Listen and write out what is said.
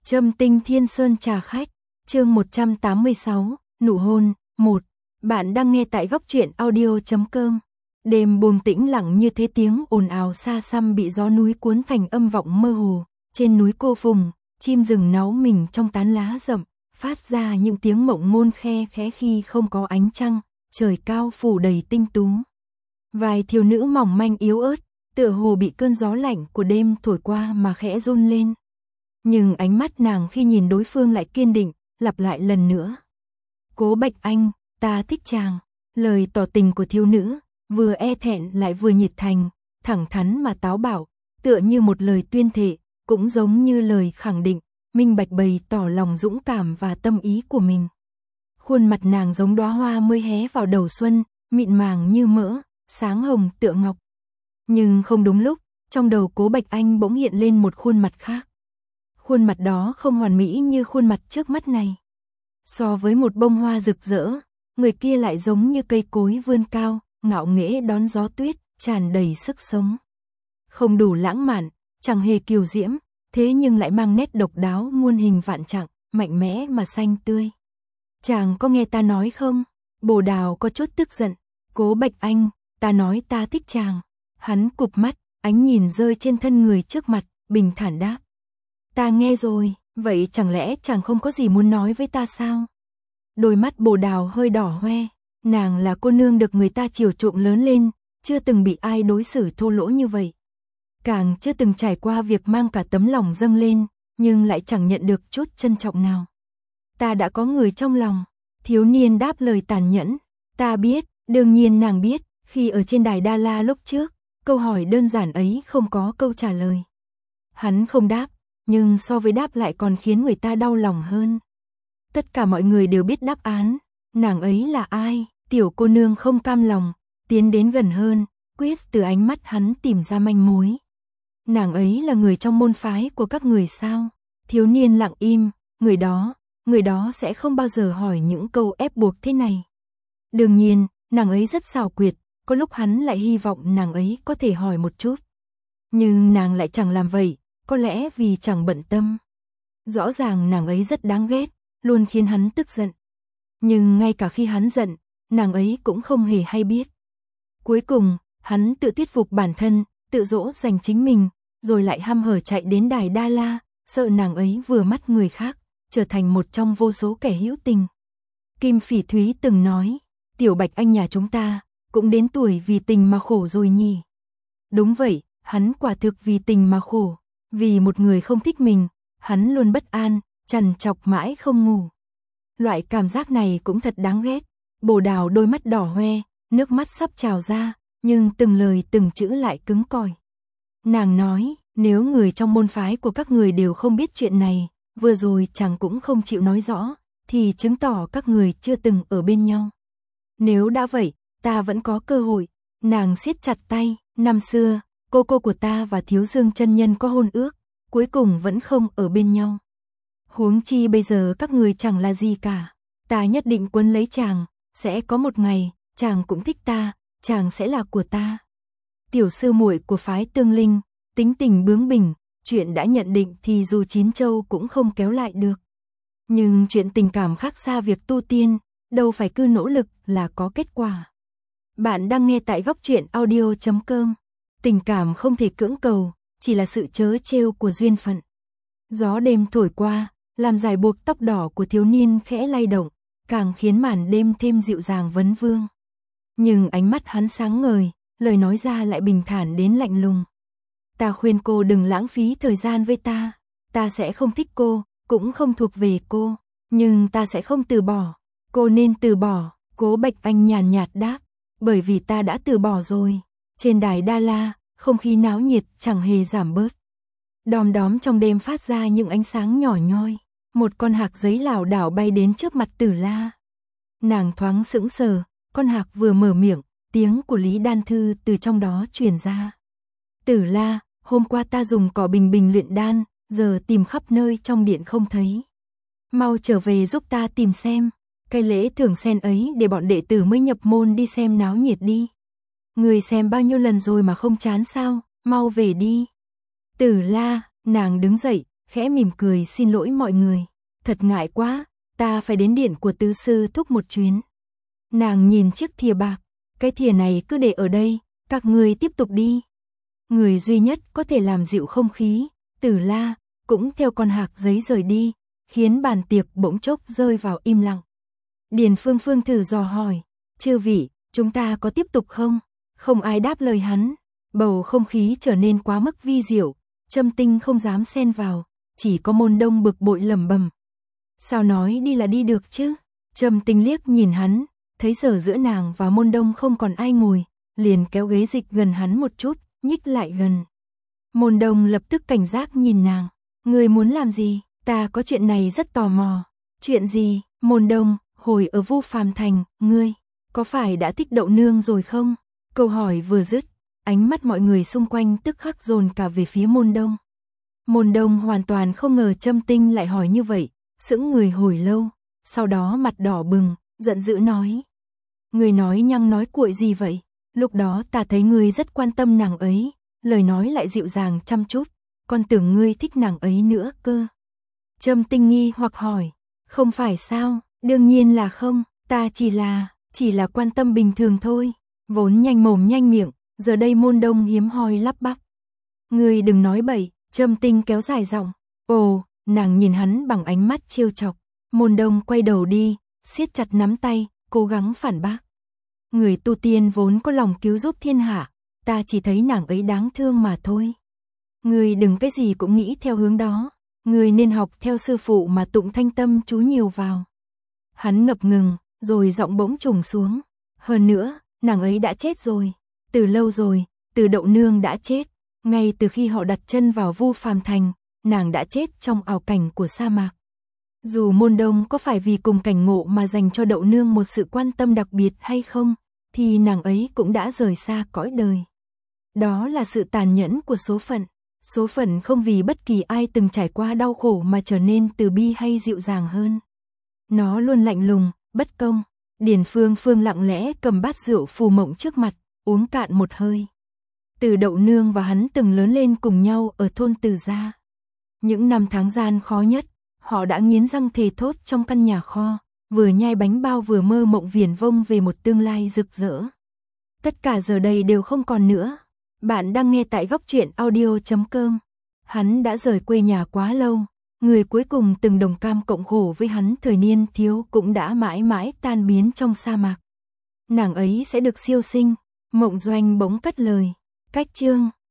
Trâm Tinh Thiên Sơn trà khách, chương 186, nụ hôn, 1. Bạn đang nghe tại góc truyện audio.com. Đêm buông tĩnh lặng như thế, tiếng ồn ào xa xăm bị gió núi cuốn thành âm vọng mơ hồ. Trên núi Cô Phùng, chim rừng náu mình trong tán lá rậm, phát ra những tiếng mộng ngôn khe khẽ khi không có ánh trăng, trời cao phủ đầy tinh tú. Vài thiếu nữ mỏng manh yếu ớt, tựa hồ bị cơn gió lạnh của đêm thổi qua mà khẽ run lên. Nhưng ánh mắt nàng khi nhìn đối phương lại kiên định, lặp lại lần nữa. Cố Bạch Anh, ta thích chàng. Lời tỏ tình của thiếu nữ, vừa e thẹn lại vừa nhiệt thành, thẳng thắn mà táo bạo, tựa như một lời tuyên thệ, cũng giống như lời khẳng định, minh bạch bày tỏ lòng dũng cảm và tâm ý của mình. Khuôn mặt nàng giống đóa hoa mới hé vào đầu xuân, mịn màng như mỡ, sáng hồng tựa ngọc. Nhưng không đúng lúc, trong đầu Cố Bạch Anh bỗng hiện lên một khuôn mặt khác. Khuôn mặt đó không hoàn mỹ như khuôn mặt trước mắt này. So với một bông hoa rực rỡ, người kia lại giống như cây cối vươn cao, ngạo nghễ đón gió tuyết, tràn đầy sức sống. Không đủ lãng mạn, chẳng hề kiều diễm, thế nhưng lại mang nét độc đáo muôn hình vạn trạng, mạnh mẽ mà xanh tươi. Chàng có nghe ta nói không? Bồ Đào có chút tức giận. Cố Bạch Anh, ta nói ta thích chàng. Hắn cụp mắt, ánh nhìn rơi trên thân người trước mặt, bình thản đáp. Ta nghe rồi, vậy chẳng lẽ chàng không có gì muốn nói với ta sao? Đôi mắt Bồ Đào hơi đỏ hoe, nàng là cô nương được người ta chiều chuộng lớn lên, chưa từng bị ai đối xử thô lỗ như vậy. Càng chưa từng trải qua việc mang cả tấm lòng dâng lên, nhưng lại chẳng nhận được chút trân trọng nào. Ta đã có người trong lòng, thiếu niên đáp lời tàn nhẫn. Ta biết, đương nhiên nàng biết, khi ở trên đài Đa La lúc trước, câu hỏi đơn giản ấy không có câu trả lời. Hắn không đáp, nhưng so với đáp lại còn khiến người ta đau lòng hơn. Tất cả mọi người đều biết đáp án, nàng ấy là ai? Tiểu cô nương không cam lòng, tiến đến gần hơn, quyết từ ánh mắt hắn tìm ra manh mối. Nàng ấy là người trong môn phái của các người sao? Thiếu niên lặng im, người đó sẽ không bao giờ hỏi những câu ép buộc thế này. Đương nhiên, nàng ấy rất xảo quyệt, có lúc hắn lại hy vọng nàng ấy có thể hỏi một chút. Nhưng nàng lại chẳng làm vậy, có lẽ vì chẳng bận tâm. Rõ ràng nàng ấy rất đáng ghét, luôn khiến hắn tức giận. Nhưng ngay cả khi hắn giận, nàng ấy cũng không hề hay biết. Cuối cùng, hắn tự thuyết phục bản thân, tự dỗ dành chính mình, rồi lại hăm hở chạy đến đài Đa La, sợ nàng ấy vừa mắt người khác, trở thành một trong vô số kẻ hữu tình. Kim Phỉ Thúy từng nói, Tiểu Bạch Anh nhà chúng ta, cũng đến tuổi vì tình mà khổ rồi nhỉ. Đúng vậy, hắn quả thực vì tình mà khổ. Vì một người không thích mình, hắn luôn bất an, trằn trọc mãi không ngủ. Loại cảm giác này cũng thật đáng ghét. Bồ Đào đôi mắt đỏ hoe, nước mắt sắp trào ra, nhưng từng lời từng chữ lại cứng cỏi. Nàng nói, nếu người trong môn phái của các người đều không biết chuyện này, vừa rồi chàng cũng không chịu nói rõ, thì chứng tỏ các người chưa từng ở bên nhau. Nếu đã vậy, ta vẫn có cơ hội. Nàng siết chặt tay, năm xưa, cô của ta và Thiếu Dương chân nhân có hôn ước, cuối cùng vẫn không ở bên nhau. Huống chi bây giờ các người chẳng là gì cả. Ta nhất định quấn lấy chàng, sẽ có một ngày, chàng cũng thích ta, chàng sẽ là của ta. Tiểu sư muội của phái Tương Linh, tính tình bướng bỉnh, chuyện đã nhận định thì dù chín châu cũng không kéo lại được. Nhưng chuyện tình cảm khác xa việc tu tiên, đâu phải cứ nỗ lực là có kết quả. Bạn đang nghe tại góc truyện audio.com. Tình cảm không thể cưỡng cầu, chỉ là sự trớ trêu của duyên phận. Gió đêm thổi qua, làm dài buộc tóc đỏ của thiếu niên khẽ lay động, càng khiến màn đêm thêm dịu dàng vấn vương. Nhưng ánh mắt hắn sáng ngời, lời nói ra lại bình thản đến lạnh lùng. Ta khuyên cô đừng lãng phí thời gian với ta sẽ không thích cô, cũng không thuộc về cô, nhưng ta sẽ không từ bỏ. Cô nên từ bỏ. Cố Bạch Anh nhàn nhạt đáp, bởi vì ta đã từ bỏ rồi. Trên đài Đa La, không khí náo nhiệt chẳng hề giảm bớt. Đom đóm trong đêm phát ra những ánh sáng nhỏ nhoi. Một con hạc giấy lảo đảo bay đến trước mặt Tử La. Nàng thoáng sững sờ, con hạc vừa mở miệng, tiếng của Lý Đan Thư từ trong đó truyền ra. Tử La, hôm qua ta dùng cỏ bình bình luyện đan, giờ tìm khắp nơi trong điện không thấy. Mau trở về giúp ta tìm xem. Cái lễ thưởng sen ấy để bọn đệ tử mới nhập môn đi xem náo nhiệt đi. Người xem bao nhiêu lần rồi mà không chán sao, mau về đi. Tử La, nàng đứng dậy, khẽ mỉm cười xin lỗi mọi người. Thật ngại quá, ta phải đến điện của tứ sư thúc một chuyến. Nàng nhìn chiếc thìa bạc, cái thìa này cứ để ở đây, các ngươi tiếp tục đi. Người duy nhất có thể làm dịu không khí, Tử La, cũng theo con hạc giấy rời đi, khiến bàn tiệc bỗng chốc rơi vào im lặng. Điền Phương Phương thử dò hỏi, chư vị, chúng ta có tiếp tục không? Không ai đáp lời hắn, bầu không khí trở nên quá mức vi diệu, Trâm Tinh không dám xen vào, chỉ có Môn Đông bực bội lẩm bẩm. Sao nói đi là đi được chứ? Trâm Tinh liếc nhìn hắn, thấy giờ giữa nàng và Môn Đông không còn ai ngồi, liền kéo ghế dịch gần hắn một chút, nhích lại gần. Môn Đông lập tức cảnh giác nhìn nàng, ngươi muốn làm gì? Ta có chuyện này rất tò mò. Chuyện gì? Môn Đông, hồi ở Vu Phàm Thành, ngươi có phải đã thích Đậu Nương rồi không? Câu hỏi vừa dứt, ánh mắt mọi người xung quanh tức khắc dồn cả về phía Môn Đông. Môn Đông hoàn toàn không ngờ Trâm Tinh lại hỏi như vậy, sững người hồi lâu, sau đó mặt đỏ bừng, giận dữ nói. Ngươi nói nhăng nói cuội gì vậy? Lúc đó ta thấy ngươi rất quan tâm nàng ấy, lời nói lại dịu dàng chăm chút, còn tưởng ngươi thích nàng ấy nữa cơ. Trâm Tinh nghi hoặc hỏi, không phải sao? Đương nhiên là không, ta chỉ là quan tâm bình thường thôi. Vốn nhanh mồm nhanh miệng, giờ đây Môn Đông hiếm hoi lắp bắp. Ngươi đừng nói bậy, Trâm Tinh kéo dài giọng. Ồ, nàng nhìn hắn bằng ánh mắt trêu chọc. Môn Đông quay đầu đi, siết chặt nắm tay, cố gắng phản bác. Người tu tiên vốn có lòng cứu giúp thiên hạ, ta chỉ thấy nàng ấy đáng thương mà thôi. Ngươi đừng cái gì cũng nghĩ theo hướng đó, ngươi nên học theo sư phụ mà tụng thanh tâm chú nhiều vào. Hắn ngập ngừng, rồi giọng bỗng trùng xuống. Hơn nữa, nàng ấy đã chết rồi, từ lâu rồi, từ Đậu Nương đã chết. Ngay từ khi họ đặt chân vào Vu Phàm Thành, nàng đã chết trong ảo cảnh của sa mạc. Dù Môn Đông có phải vì cùng cảnh ngộ mà dành cho Đậu Nương một sự quan tâm đặc biệt hay không, thì nàng ấy cũng đã rời xa cõi đời. Đó là sự tàn nhẫn của số phận. Số phận không vì bất kỳ ai từng trải qua đau khổ mà trở nên từ bi hay dịu dàng hơn. Nó luôn lạnh lùng, bất công. Điền Phương Phương lặng lẽ cầm bát rượu phù mộng trước mặt, uống cạn một hơi. Từ Đậu Nương và hắn từng lớn lên cùng nhau ở thôn Từ Gia. Những năm tháng gian khó nhất, họ đã nghiến răng thề thốt trong căn nhà kho, vừa nhai bánh bao vừa mơ mộng viển vông về một tương lai rực rỡ. Tất cả giờ đây đều không còn nữa. Bạn đang nghe tại Góc Truyện Audio.com. Hắn đã rời quê nhà quá lâu, người cuối cùng từng đồng cam cộng khổ với hắn thời niên thiếu cũng đã mãi mãi tan biến trong sa mạc. Nàng ấy sẽ được siêu sinh, Mộng Doanh bỗng cất lời. Cách chương